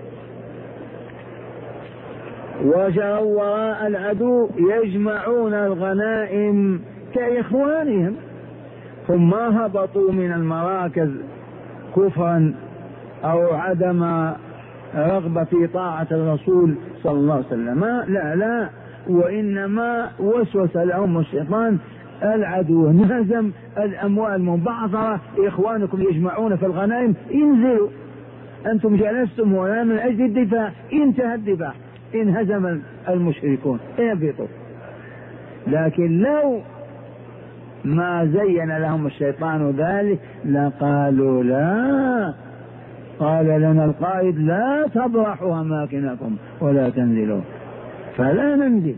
وجروا وراء العدو يجمعون الغنائم كإخوانهم، ثم ما هبطوا من المراكز كفرا أو عدم رغبة في طاعة الرسول صلى الله عليه وسلم، لا وإنما وسوس لهم الشيطان. العدو انهزم، الأموال منبعثرة، إخوانكم يجمعون في الغنائم، انزلوا أنتم جلستم هنا من أجل الدفاع، انتهى الدفاع، انهزم المشركون اهبطوا. لكن لو ما زين لهم الشيطان ذلك لقالوا لا، قال لنا القائد لا تبرحوا أماكنكم ولا تنزلوا، فلا ننزل،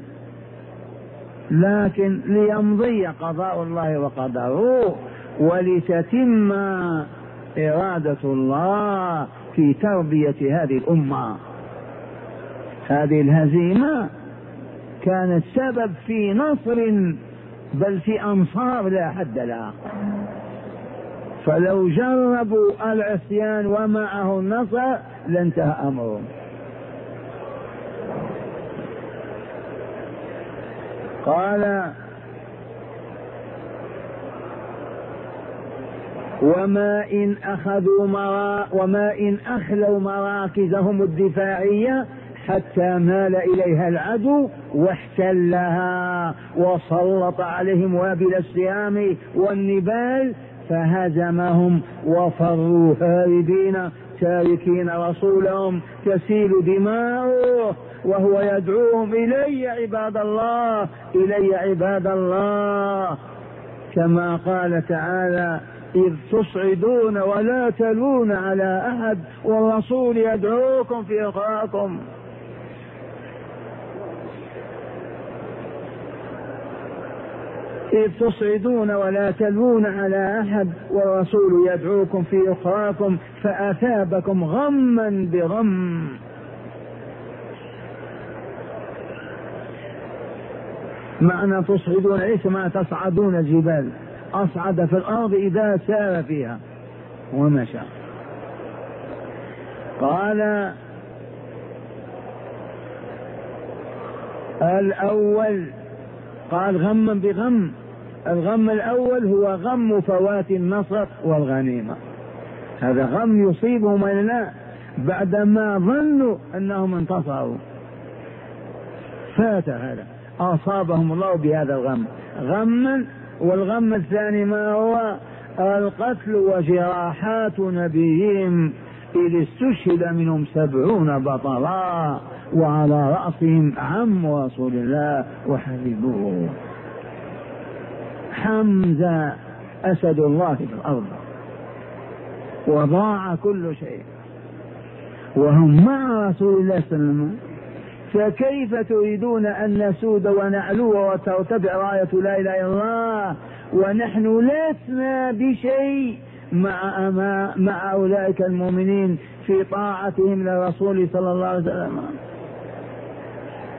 لكن ليمضي قضاء الله وقدره ولتتم إرادة الله في تربية هذه الأمة. هذه الهزيمة كانت سبب في نصر بل في أنصار لا حد لها، فلو جربوا العصيان ومعه النصر لانتهى أمرهم. قال وما إن أخلوا مراكزهم الدفاعية حتى مال إليها العدو واحتلها وسلط عليهم وابل السهام والنبال فهزمهم وفروا هاربين تاركين رسولهم تسيل دماؤه وهو يدعوهم إلي عباد الله، إلي عباد الله، كما قال تعالى إذ تصعدون ولا تلون على أحد والرسول يدعوكم في أخراكم. إذ تصعدون ولا تلون على أحد والرسول يدعوكم في أخراكم فأثابكم غما بغم. معنى تصعدون ليس معنى تصعدون الجبال، أصعد في الأرض إذا سار فيها ومشى. قال الأول قال غما بغم، الغم الأول هو غم فوات النصر والغنيمة، هذا غم يصيبهم ولا بعدما ظنوا أنهم انتصروا فات هذا أصابهم الله بهذا الغم غما. والغم الثاني ما هو القتل وجراحات نبيهم إذ استشهد منهم 70 بطلا وعلى رأسهم عم رسول الله وحبيبه حمزة أسد الله في الأرض، وضاع كل شيء وهم مع رسول الله صلى الله عليه وسلم. فكيف تريدون أن نسود ونعلو وترتفع راية لا إله إلا الله ونحن لسنا بشيء مع أولئك المؤمنين في طاعتهم لرسول صلى الله عليه وسلم؟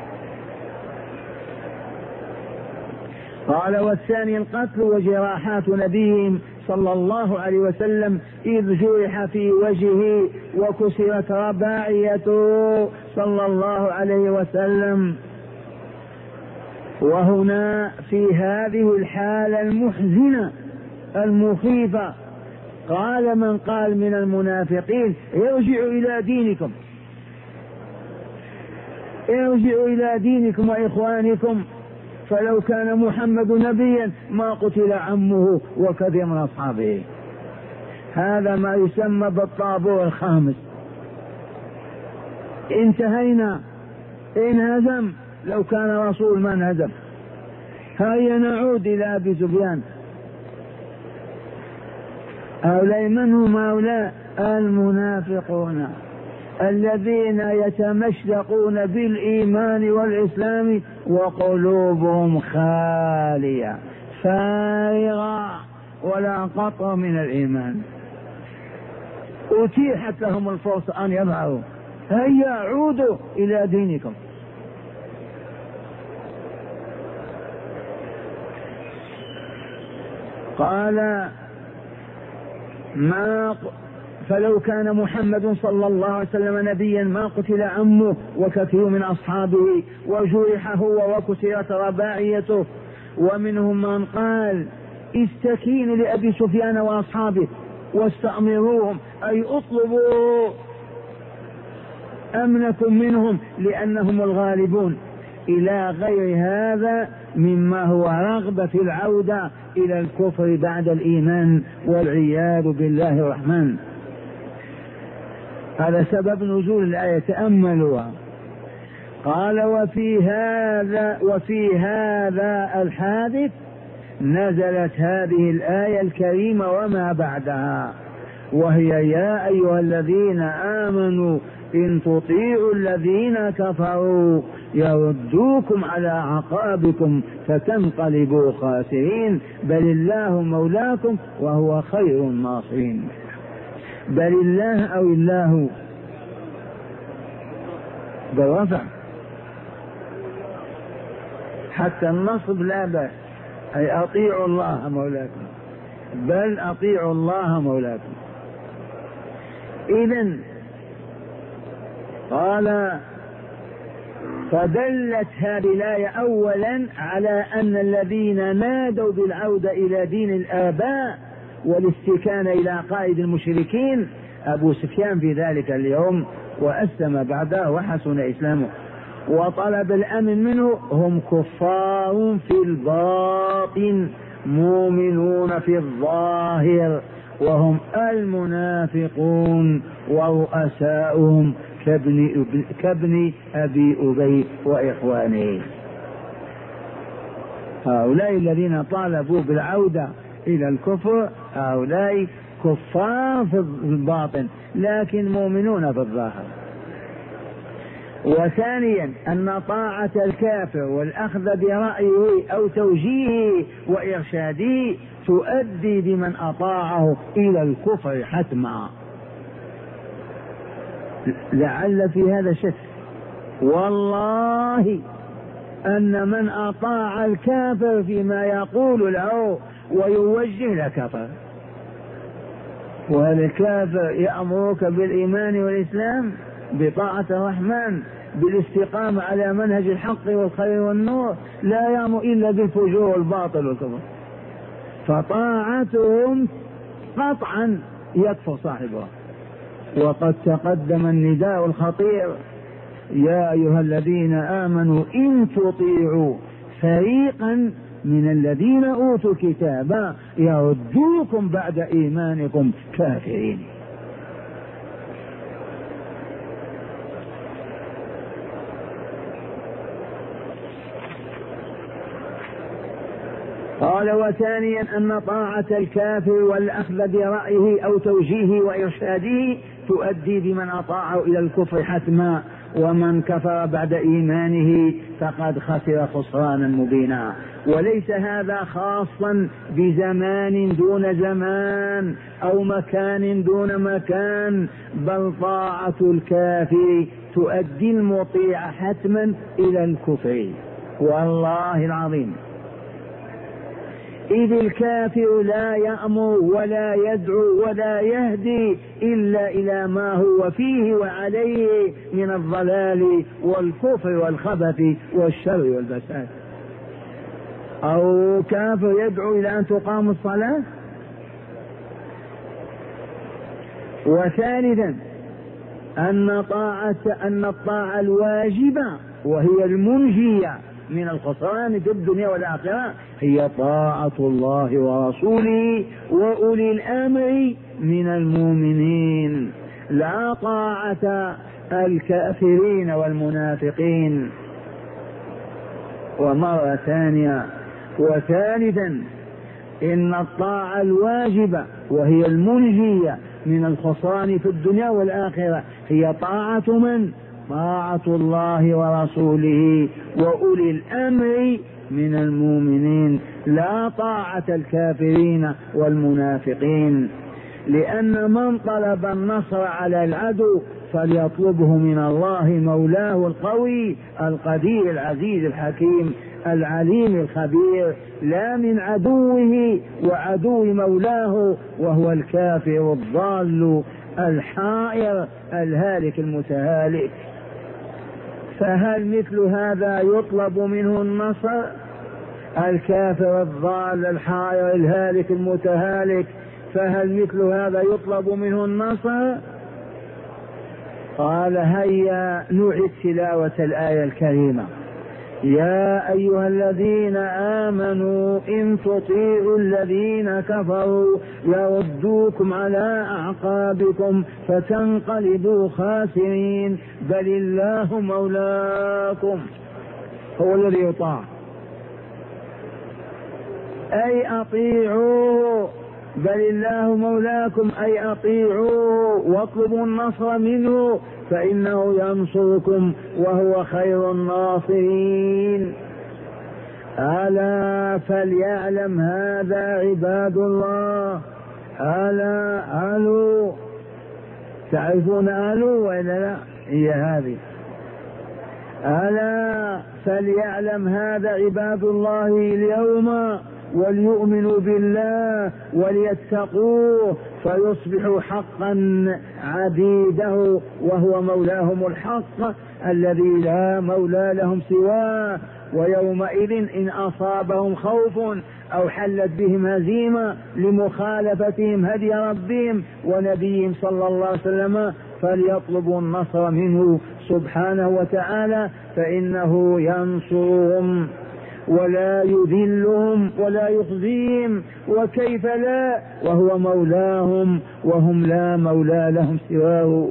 قال والثاني القتل وجراحات نبيهم صلى الله عليه وسلم إذ جرح في وجهه وكسرت رباعيته صلى الله عليه وسلم. وهنا في هذه الحالة المحزنة المخيفة قال من قال من المنافقين ارجعوا إلى دينكم، ارجعوا إلى دينكم وإخوانكم، فلو كان محمد نبيا ما قتل عمه وكثير من أصحابه. هذا ما يسمى بالطابور الخامس. انتهينا، انهزم، لو كان رسول ما انهزم. هيا نعود إلى أبي سفيان. هؤلاء من هم هؤلاء؟ المنافقون الذين يتمشقون بالإيمان والإسلام وقلوبهم خالية فارغة ولا قطر من الإيمان. أتيحت لهم الفرصة أن يظهروا، هيا عودوا إلى دينكم. قال فلو كان محمد صلى الله عليه وسلم نبيا ما قتل عمه وكثير من أصحابه وجرح هو وكسرت رباعيته. ومنهم من قال استكين لأبي سفيان وأصحابه واستأمروهم، أي اطلبوا أمنكم منهم لأنهم الغالبون، إلى غير هذا مما هو رغبة في العودة إلى الكفر بعد الإيمان والعياذ بالله الرحمن. هذا سبب نزول الآية، تأملوها. قال وفي هذا الحادث نزلت هذه الآية الكريمة وما بعدها، وهي يا أيها الذين آمنوا إن تطيعوا الذين كفروا يردوكم على أعقابكم فتنقلبوا خاسرين بل الله مولاكم وهو خير الناصرين. بل الله أو الله بالرفع، حتى النصب لا بأس، أي أطيعوا الله مولاكم، بل أطيعوا الله مولاكم. إذن قال فدلت هذه الآية أولا على أن الذين نادوا بالعودة إلى دين الآباء والاستكانة إلى قائد المشركين أبو سفيان في ذلك اليوم، وأسلم بعده وحسن إسلامه وطلب الأمن منه، هم كفار في الباطن مؤمنون في الظاهر، وهم المنافقون ورؤساؤهم كابن أبي أبي وإخوانه. هؤلاء الذين طالبوا بالعودة إلى الكفر هؤلاء كفار في الباطن لكن مؤمنون في الظاهر. وثانيا أن طاعة الكافر والأخذ برأيه أو توجيهه وإرشاده تؤدي بمن أطاعه إلى الكفر حتما. لعل في هذا شك، والله أن من أطاع الكافر فيما يقول له ويوجه لكفر. والكافر يأمرك بالإيمان والإسلام بطاعة الرحمن بالاستقامة على منهج الحق والخير والنور، لا يأمر إلا بالفجور والباطل والكفر، فطاعتهم قطعا يكفر صاحبها. وقد تقدم النداء الخطير يا أيها الذين آمنوا إن تطيعوا فريقا من الذين أوتوا الكتاب يردوكم بعد إيمانكم كافرين. قال وثانيا أن طاعة الكافر والأخذ برأيه أو توجيهه وإرشاده تؤدي بمن أطاعه إلى الكفر حتما، ومن كفر بعد إيمانه فقد خسر خسرانا مبينا. وليس هذا خاصا بزمان دون زمان أو مكان دون مكان، بل طاعة الكافر تؤدي المطيع حتما إلى الكفر. والله العظيم إذ الكافر لا يأمر ولا يدعو ولا يهدي إلا إلى ما هو فيه وعليه من الضلال والكفر والخبث والشر والفساد. أو كافر يدعو إلى أن تقام الصلاة. وثالثا أن الطاعة الواجبة وهي المنجية من الخسران في الدنيا والآخرة هي طاعة الله ورسوله وأولي الأمر من المؤمنين، لا طاعة الكافرين والمنافقين. ومرة ثانية وثالثا إن الطاعة الواجبة وهي المنجية من الخسران في الدنيا والآخرة هي طاعة من؟ طاعة الله ورسوله وأولي الأمر من المؤمنين، لا طاعة الكافرين والمنافقين. لأن من طلب النصر على العدو فليطلبه من الله مولاه القوي القدير العزيز الحكيم العليم الخبير، لا من عدوه وعدو مولاه وهو الكافر الضال الحائر الهالك المتهالك. فهل مثل هذا يطلب منه النصر؟ الكافر الضال الحائر الهالك المتهالك، فهل مثل هذا يطلب منه النصر؟ قال هيا نعد تلاوة الآية الكريمة: يا أيها الذين آمنوا إن تطيعوا الذين كفروا يردوكم على أعقابكم فتنقلبوا خاسرين بل الله مولاكم. هو الذي يطاع، أي أطيعوه، بل الله مولاكم أي أطيعوه واطلبوا النصر منه فإنه ينصركم وهو خير الناصرين. ألا فليعلم هذا عباد الله. ألا ألو، تعرفون ألو وإلا لا؟ هي هذه. ألا فليعلم هذا عباد الله اليوم وليؤمنوا بالله وليتقوه فيصبحوا حقا عبيده وهو مولاهم الحق الذي لا مولى لهم سواه. ويومئذ إن أصابهم خوف أو حلت بهم هزيمة لمخالفتهم هدي ربهم ونبيهم صلى الله عليه وسلم فليطلبوا النصر منه سبحانه وتعالى فإنه ينصرهم ولا يذلهم ولا يخزيهم، وكيف لا وهو مولاهم وهم لا مولى لهم سواه.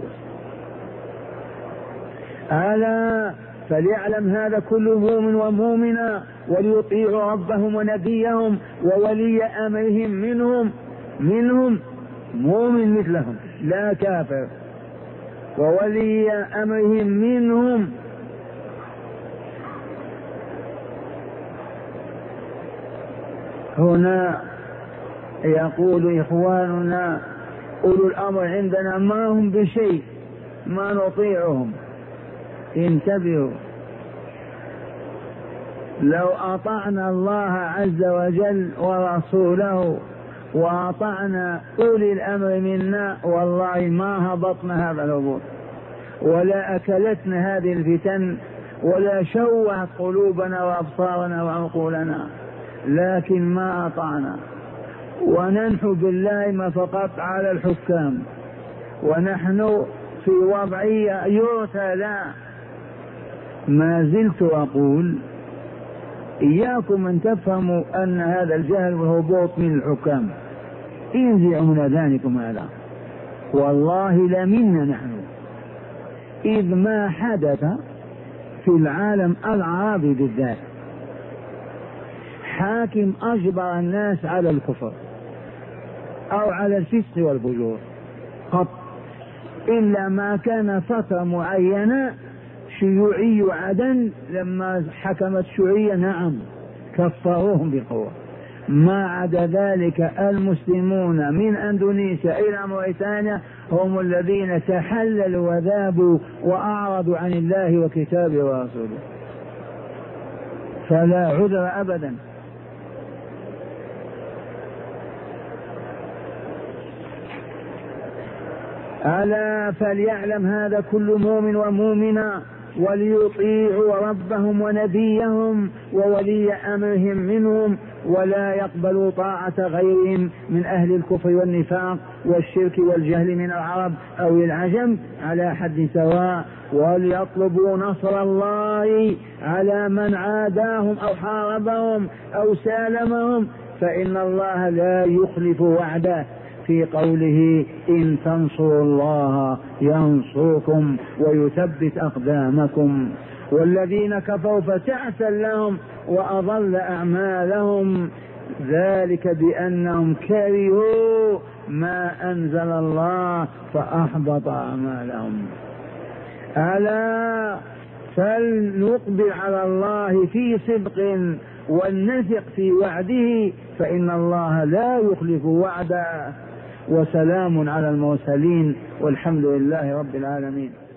ألا فليعلم هذا كل مؤمن ومؤمنة وليطيعوا ربهم ونبيهم وولي أمرهم منهم مؤمن مثلهم لا كافر، وولي أمرهم منهم. هنا يقول إخواننا أولو الأمر عندنا ما هم بشيء ما نطيعهم. انتبهوا، لو أطعنا الله عز وجل ورسوله وأطعنا أولي الأمر منا والله ما هبطنا هذا الهبوط ولا أكلتنا هذه الفتن ولا شوهت قلوبنا وأبصارنا وعقولنا، لكن ما أطعنا وننحو بالله فقط على الحكام ونحن في وضعية يرثى لا. ما زلت أقول إياكم أن تفهموا أن هذا الجهل والهبوط من الحكام، انزعوا من أذانكم هذا، والله لمنا نحن، إذ ما حدث في العالم العربي بالذات حاكم أجبر الناس على الكفر أو على الفسق والفجور قط، إلا ما كان فترة معينة شيوعي عدن لما حكمت شيوعية نعم كفروهم بقوة، ما عدا ذلك المسلمون من أندونيسيا إلى موريتانيا هم الذين تحللوا وذابوا وأعرضوا عن الله وكتابه ورسوله، فلا عذر أبدا. ألا فليعلم هذا كل مؤمن ومؤمنة وليطيعوا ربهم ونبيهم وولي أمرهم منهم، ولا يقبلوا طاعة غيرهم من أهل الكفر والنفاق والشرك والجهل من العرب أو العجم على حد سواء، وليطلبوا نصر الله على من عاداهم أو حاربهم أو سالمهم، فإن الله لا يخلف وعده في قوله إن تنصروا الله ينصركم ويثبت أقدامكم. والذين كفروا فتعسا لهم وأضل أعمالهم، ذلك بأنهم كرهوا ما أنزل الله فأحبط أعمالهم. ألا فلنقبل على الله في صدق ونثق في وعده، فإن الله لا يخلف وعده. وسلام على المرسلين والحمد لله رب العالمين.